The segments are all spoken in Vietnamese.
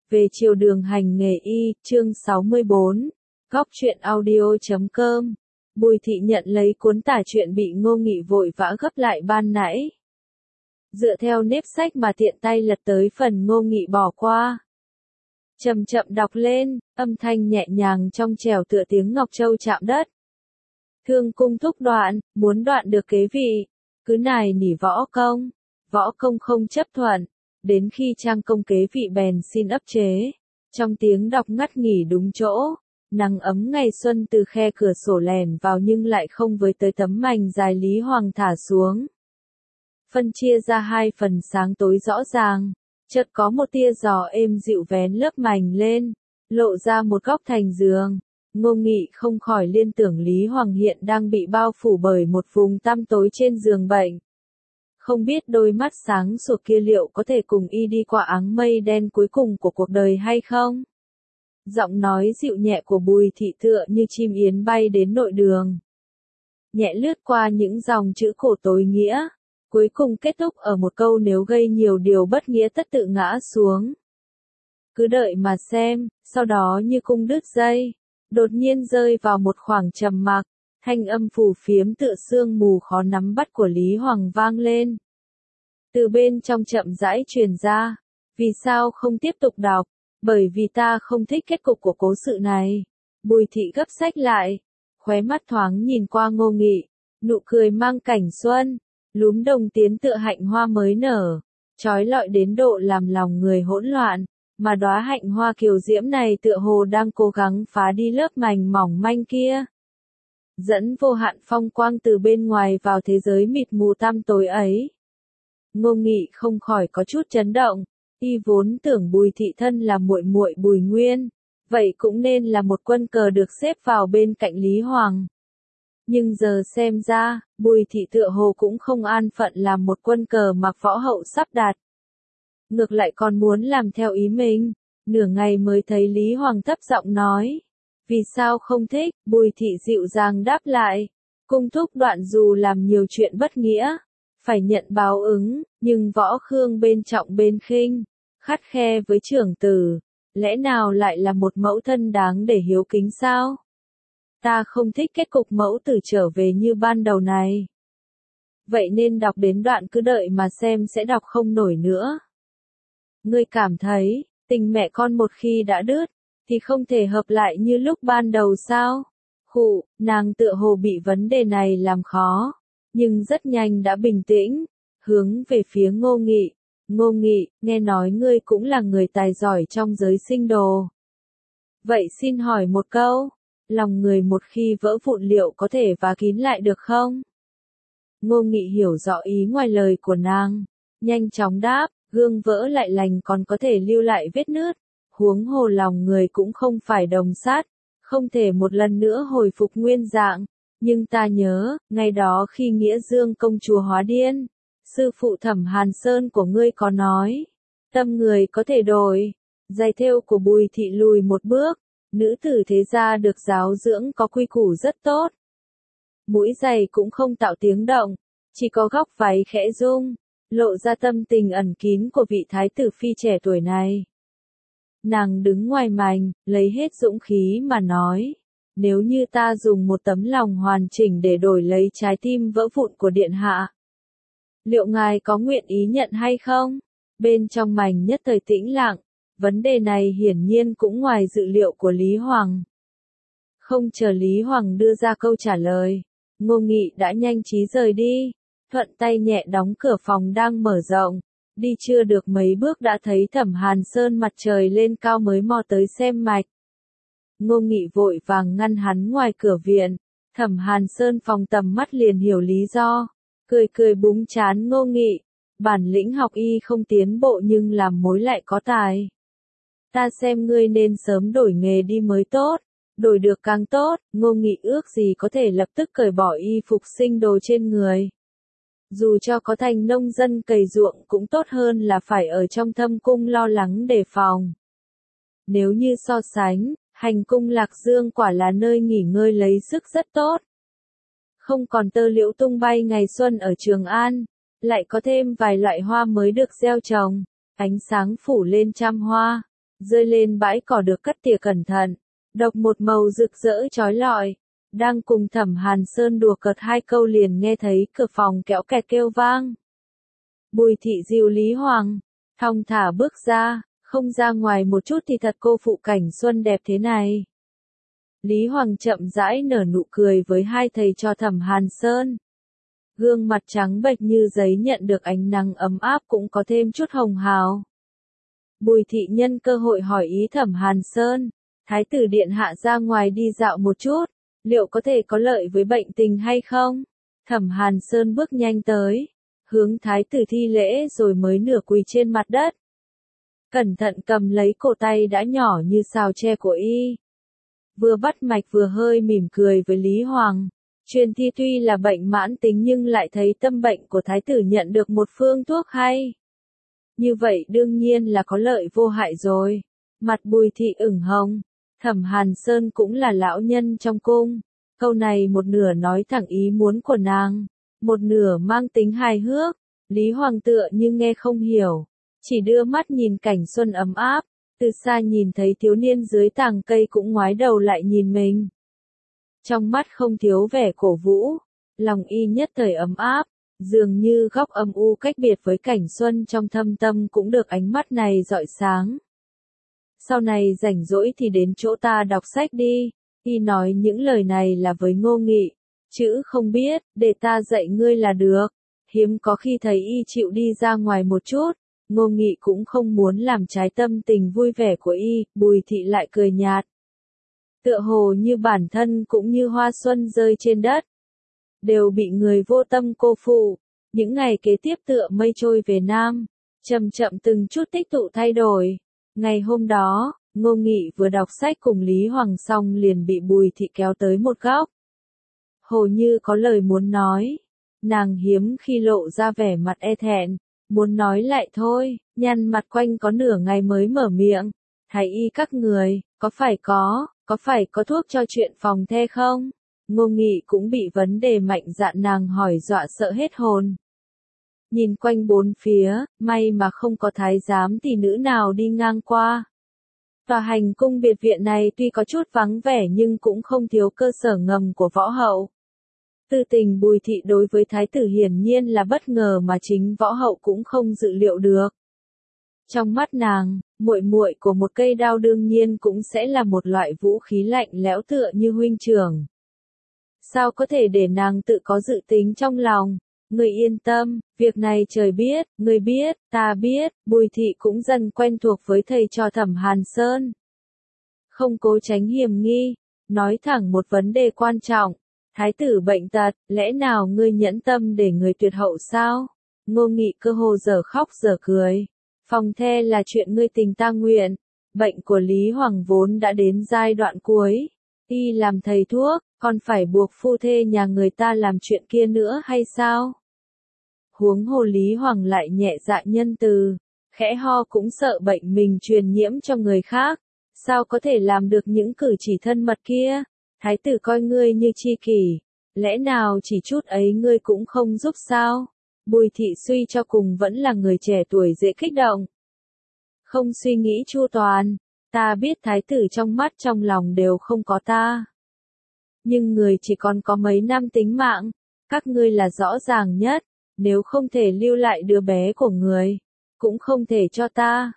Về chiều đường hành nghề y, chương 64, góc truyện audio.com. Bùi Thị nhận lấy cuốn tả truyện bị Ngô Nghị vội vã gấp lại ban nãy. Dựa theo nếp sách mà tiện tay lật tới phần Ngô Nghị bỏ qua. Chậm chậm đọc lên, âm thanh nhẹ nhàng trong trẻo tựa tiếng ngọc châu chạm đất. Thương cung thúc đoạn, muốn đoạn được kế vị, cứ nài nỉ võ công không chấp thuận, đến khi trang công kế vị bèn xin ấp chế. Trong tiếng đọc ngắt nghỉ đúng chỗ, nắng ấm ngày xuân từ khe cửa sổ lèn vào nhưng lại không với tới tấm mành dài Lý Hoàng thả xuống. Phân chia ra hai phần sáng tối rõ ràng, chợt có một tia gió êm dịu vén lớp mành lên, lộ ra một góc thành giường. Ngô Nghị không khỏi liên tưởng Lý Hoàng hiện đang bị bao phủ bởi một vùng tăm tối trên giường bệnh. Không biết đôi mắt sáng sủa kia liệu có thể cùng y đi qua áng mây đen cuối cùng của cuộc đời hay không? Giọng nói dịu nhẹ của Bùi Thị tựa như chim yến bay đến nội đường. Nhẹ lướt qua những dòng chữ khổ tối nghĩa, cuối cùng kết thúc ở một câu nếu gây nhiều điều bất nghĩa tất tự ngã xuống. Cứ đợi mà xem, sau đó như cung đứt dây, đột nhiên rơi vào một khoảng trầm mặc, thanh âm phù phiếm tựa sương mù khó nắm bắt của Lý Hoàng vang lên. Từ bên trong chậm rãi truyền ra, vì sao không tiếp tục đọc, bởi vì ta không thích kết cục của cố sự này. Bùi Thị gấp sách lại, khóe mắt thoáng nhìn qua Ngô Nghị, nụ cười mang cảnh xuân, lúm đồng tiến tựa hạnh hoa mới nở, trói lọi đến độ làm lòng người hỗn loạn, mà đóa hạnh hoa kiều diễm này tựa hồ đang cố gắng phá đi lớp mành mỏng manh kia. Dẫn vô hạn phong quang từ bên ngoài vào thế giới mịt mù tăm tối ấy. Ngô Nghị không khỏi có chút chấn động, y vốn tưởng Bùi Thị thân là muội muội Bùi Nguyên, vậy cũng nên là một quân cờ được xếp vào bên cạnh Lý Hoàng. Nhưng giờ xem ra, Bùi Thị tựa hồ cũng không an phận làm một quân cờ mặc võ hậu sắp đặt. Ngược lại còn muốn làm theo ý mình, nửa ngày mới thấy Lý Hoàng thấp giọng nói. Vì sao không thích? Bùi Thị dịu dàng đáp lại. Cung thúc đoạn dù làm nhiều chuyện bất nghĩa, phải nhận báo ứng, nhưng võ khương bên trọng bên khinh, khắt khe với trưởng tử, lẽ nào lại là một mẫu thân đáng để hiếu kính sao? Ta không thích kết cục mẫu tử trở về như ban đầu này. Vậy nên đọc đến đoạn cứ đợi mà xem sẽ đọc không nổi nữa. Ngươi cảm thấy, tình mẹ con một khi đã đứt, thì không thể hợp lại như lúc ban đầu sao? Khụ, nàng tựa hồ bị vấn đề này làm khó, nhưng rất nhanh đã bình tĩnh, hướng về phía Ngô Nghị. Ngô Nghị, nghe nói ngươi cũng là người tài giỏi trong giới sinh đồ. Vậy xin hỏi một câu, lòng người một khi vỡ vụn liệu có thể vá kín lại được không? Ngô Nghị hiểu rõ ý ngoài lời của nàng, nhanh chóng đáp, gương vỡ lại lành còn có thể lưu lại vết nứt, huống hồ lòng người cũng không phải đồng sắt, không thể một lần nữa hồi phục nguyên dạng. Nhưng ta nhớ, ngày đó khi Nghĩa Dương công chúa hóa điên, sư phụ Thẩm Hàn Sơn của ngươi có nói, tâm người có thể đổi. Giày thêu của Bùi Thị lùi một bước, nữ tử thế gia được giáo dưỡng có quy củ rất tốt. Mũi giày cũng không tạo tiếng động, chỉ có góc váy khẽ rung, lộ ra tâm tình ẩn kín của vị thái tử phi trẻ tuổi này. Nàng đứng ngoài mành, lấy hết dũng khí mà nói, nếu như ta dùng một tấm lòng hoàn chỉnh để đổi lấy trái tim vỡ vụn của điện hạ, liệu ngài có nguyện ý nhận hay không? Bên trong mành nhất thời tĩnh lặng, vấn đề này hiển nhiên cũng ngoài dự liệu của Lý Hoàng. Không chờ Lý Hoàng đưa ra câu trả lời, Ngô Nghị đã nhanh trí rời đi, thuận tay nhẹ đóng cửa phòng đang mở rộng. Đi chưa được mấy bước đã thấy Thẩm Hàn Sơn mặt trời lên cao mới mò tới xem mạch. Ngô Nghị vội vàng ngăn hắn ngoài cửa viện, Thẩm Hàn Sơn phòng tầm mắt liền hiểu lý do, cười búng trán Ngô Nghị, bản lĩnh học y không tiến bộ nhưng làm mối lại có tài. Ta xem ngươi nên sớm đổi nghề đi mới tốt, đổi được càng tốt. Ngô Nghị ước gì có thể lập tức cởi bỏ y phục sinh đồ trên người. Dù cho có thành nông dân cày ruộng cũng tốt hơn là phải ở trong thâm cung lo lắng đề phòng. Nếu như so sánh, hành cung Lạc Dương quả là nơi nghỉ ngơi lấy sức rất tốt. Không còn tơ liễu tung bay ngày xuân ở Trường An, lại có thêm vài loại hoa mới được gieo trồng, ánh sáng phủ lên trăm hoa, rơi lên bãi cỏ được cất tỉa cẩn thận, độc một màu rực rỡ chói lọi. Đang cùng Thẩm Hàn Sơn đùa cợt hai câu liền nghe thấy cửa phòng kéo kẹt kêu vang. Bùi thị dìu Lý Hoàng, thong thả bước ra, không ra ngoài một chút thì thật cô phụ cảnh xuân đẹp thế này. Lý Hoàng chậm rãi nở nụ cười với hai thầy trò Thẩm Hàn Sơn. Gương mặt trắng bệch như giấy nhận được ánh nắng ấm áp cũng có thêm chút hồng hào. Bùi thị nhân cơ hội hỏi ý Thẩm Hàn Sơn, Thái tử điện hạ ra ngoài đi dạo một chút, liệu có thể có lợi với bệnh tình hay không? Thẩm Hàn Sơn bước nhanh tới, hướng Thái tử thi lễ rồi mới nửa quỳ trên mặt đất. Cẩn thận cầm lấy cổ tay đã nhỏ như sào tre của y. Vừa bắt mạch vừa hơi mỉm cười với Lý Hoàng. Truyền thi tuy là bệnh mãn tính nhưng lại thấy tâm bệnh của Thái tử nhận được một phương thuốc hay. Như vậy đương nhiên là có lợi vô hại rồi. Mặt Bùi thị ửng hồng. Thẩm Hàn Sơn cũng là lão nhân trong cung. Câu này một nửa nói thẳng ý muốn của nàng, một nửa mang tính hài hước. Lý Hoàng tựa như nghe không hiểu, chỉ đưa mắt nhìn cảnh xuân ấm áp, từ xa nhìn thấy thiếu niên dưới tàng cây cũng ngoái đầu lại nhìn mình. Trong mắt không thiếu vẻ cổ vũ, lòng y nhất thời ấm áp, dường như góc âm u cách biệt với cảnh xuân trong thâm tâm cũng được ánh mắt này rọi sáng. Sau này rảnh rỗi thì đến chỗ ta đọc sách đi, y nói những lời này là với Ngô Nghị, chữ không biết, để ta dạy ngươi là được. Hiếm có khi thấy y chịu đi ra ngoài một chút, Ngô Nghị cũng không muốn làm trái tâm tình vui vẻ của y, Bùi thị lại cười nhạt. Tựa hồ như bản thân cũng như hoa xuân rơi trên đất, đều bị người vô tâm cô phụ. Những ngày kế tiếp tựa mây trôi về Nam, chậm chậm từng chút tích tụ thay đổi. Ngày hôm đó, Ngô Nghị vừa đọc sách cùng Lý Hoàng xong liền bị Bùi thị kéo tới một góc. Hồ như có lời muốn nói, nàng hiếm khi lộ ra vẻ mặt e thẹn, muốn nói lại thôi, nhăn mặt quanh có nửa ngày mới mở miệng. Thái y các người, có phải có thuốc cho chuyện phòng the không? Ngô Nghị cũng bị vấn đề mạnh dạn nàng hỏi dọa sợ hết hồn. Nhìn quanh bốn phía, may mà không có thái giám tỷ nữ nào đi ngang qua. Tòa hành cung biệt viện này tuy có chút vắng vẻ nhưng cũng không thiếu cơ sở ngầm của võ hậu. Tư tình Bùi thị đối với thái tử hiển nhiên là bất ngờ mà chính võ hậu cũng không dự liệu được. Trong mắt nàng, muội muội của một cây đao đương nhiên cũng sẽ là một loại vũ khí lạnh lẽo tựa như huynh trưởng. Sao có thể để nàng tự có dự tính trong lòng? Người yên tâm, việc này trời biết, người biết, ta biết, Bùi thị cũng dần quen thuộc với thầy trò Thẩm Hàn Sơn. Không cố tránh hiểm nghi, nói thẳng một vấn đề quan trọng. Thái tử bệnh tật, lẽ nào ngươi nhẫn tâm để người tuyệt hậu sao? Ngô Nghị cơ hồ giờ khóc giờ cười. Phòng the là chuyện ngươi tình ta nguyện. Bệnh của Lý Hoàng vốn đã đến giai đoạn cuối. Y làm thầy thuốc, còn phải buộc phu thê nhà người ta làm chuyện kia nữa hay sao? Huống hồ Lý Hoàng lại nhẹ dạ nhân từ, khẽ ho cũng sợ bệnh mình truyền nhiễm cho người khác. Sao có thể làm được những cử chỉ thân mật kia? Thái tử coi ngươi như tri kỷ, lẽ nào chỉ chút ấy ngươi cũng không giúp sao? Bùi thị suy cho cùng vẫn là người trẻ tuổi dễ kích động. Không suy nghĩ chu toàn, ta biết thái tử trong mắt trong lòng đều không có ta. Nhưng người chỉ còn có mấy năm tính mạng, các ngươi là rõ ràng nhất, nếu không thể lưu lại đứa bé của người, cũng không thể cho ta.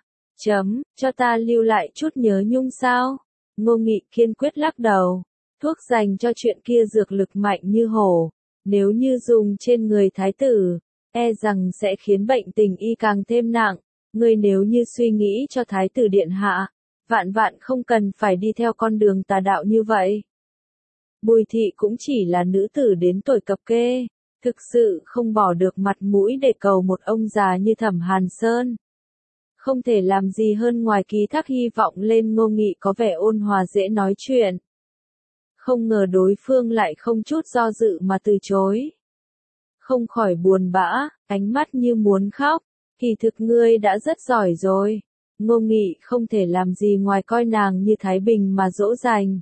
Cho ta lưu lại chút nhớ nhung sao? Ngô Nghị kiên quyết lắc đầu. Thuốc dành cho chuyện kia dược lực mạnh như hổ, nếu như dùng trên người thái tử, e rằng sẽ khiến bệnh tình y càng thêm nặng. Ngươi nếu như suy nghĩ cho thái tử điện hạ, vạn vạn không cần phải đi theo con đường tà đạo như vậy. Bùi thị cũng chỉ là nữ tử đến tuổi cập kê, thực sự không bỏ được mặt mũi để cầu một ông già như Thẩm Hàn Sơn. Không thể làm gì hơn ngoài ký thác hy vọng lên Ngô Nghị có vẻ ôn hòa dễ nói chuyện. Không ngờ đối phương lại không chút do dự mà từ chối. Không khỏi buồn bã, ánh mắt như muốn khóc, kỳ thực ngươi đã rất giỏi rồi. Ngô Nghị không thể làm gì ngoài coi nàng như Thái Bình mà dỗ dành.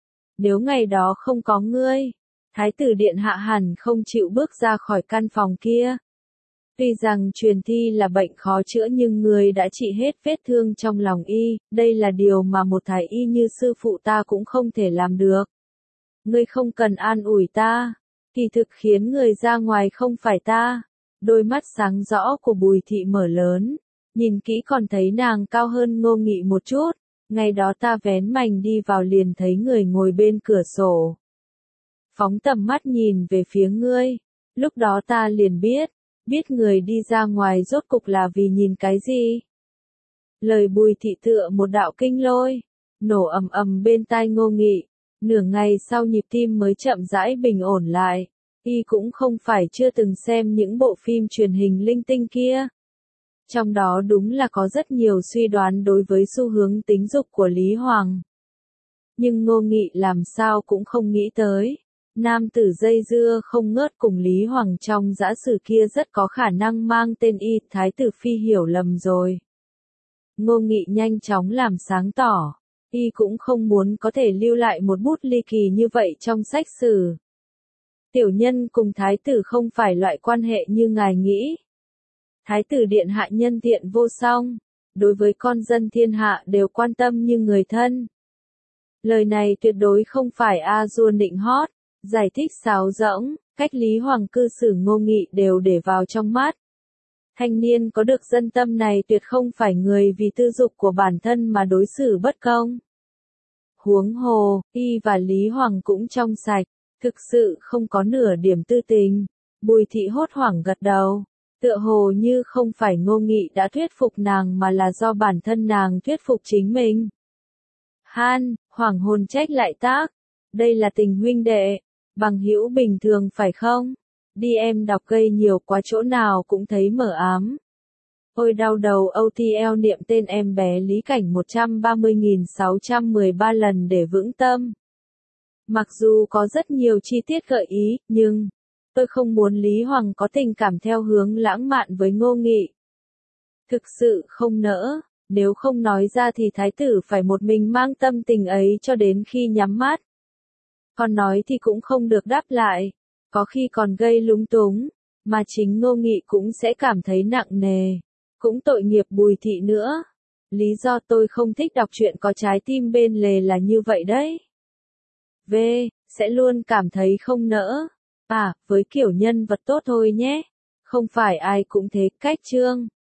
Nếu ngày đó không có ngươi, Thái tử điện hạ hẳn không chịu bước ra khỏi căn phòng kia. Tuy rằng truyền thi là bệnh khó chữa nhưng ngươi đã trị hết vết thương trong lòng y, đây là điều mà một thái y như sư phụ ta cũng không thể làm được. Ngươi không cần an ủi ta, kỳ thực khiến người ra ngoài không phải ta. Đôi mắt sáng rõ của Bùi Thị mở lớn, nhìn kỹ còn thấy nàng cao hơn Ngô Nghị một chút, ngày đó ta vén mành đi vào liền thấy người ngồi bên cửa sổ. Phóng tầm mắt nhìn về phía ngươi, lúc đó ta liền biết người đi ra ngoài rốt cục là vì nhìn cái gì. Lời Bùi Thị tựa một đạo kinh lôi, nổ ầm ầm bên tai Ngô Nghị, nửa ngày sau nhịp tim mới chậm rãi bình ổn lại. Y cũng không phải chưa từng xem những bộ phim truyền hình linh tinh kia. Trong đó đúng là có rất nhiều suy đoán đối với xu hướng tính dục của Lý Hoàng. Nhưng Ngô Nghị làm sao cũng không nghĩ tới. Nam tử dây dưa không ngớt cùng Lý Hoàng trong dã sử kia rất có khả năng mang tên Y, Thái tử Phi hiểu lầm rồi. Ngô Nghị nhanh chóng làm sáng tỏ. Y cũng không muốn có thể lưu lại một bút ly kỳ như vậy trong sách sử. Tiểu nhân cùng thái tử không phải loại quan hệ như ngài nghĩ. Thái tử điện hạ nhân tiện vô song, đối với con dân thiên hạ đều quan tâm như người thân. Lời này tuyệt đối không phải a dua nịnh hót, giải thích sáo rỗng, cách Lý Hoàng cư xử Ngô Nghị đều để vào trong mắt. Thanh niên có được dân tâm này tuyệt không phải người vì tư dục của bản thân mà đối xử bất công. Huống hồ, Y và Lý Hoàng cũng trong sạch. Thực sự không có nửa điểm tư tình. Bùi Thị hốt hoảng gật đầu. Tựa hồ như không phải Ngô Nghị đã thuyết phục nàng mà là do bản thân nàng thuyết phục chính mình. Hoàng hồn trách lại tác. Đây là tình huynh đệ. Bằng hữu bình thường phải không? Đi em đọc gây nhiều quá chỗ nào cũng thấy mờ ám. Ôi đau đầu OTL niệm tên em bé Lý Cảnh 130.613 lần để vững tâm. Mặc dù có rất nhiều chi tiết gợi ý, nhưng tôi không muốn Lý Hoàng có tình cảm theo hướng lãng mạn với Ngô Nghị. Thực sự không nỡ, nếu không nói ra thì thái tử phải một mình mang tâm tình ấy cho đến khi nhắm mắt. Còn nói thì cũng không được đáp lại, có khi còn gây lúng túng, mà chính Ngô Nghị cũng sẽ cảm thấy nặng nề, cũng tội nghiệp Bùi Thị nữa. Lý do tôi không thích đọc truyện có trái tim bên lề là như vậy đấy. Sẽ luôn cảm thấy không nỡ. Với kiểu nhân vật tốt thôi nhé. Không phải ai cũng thế, cách chương.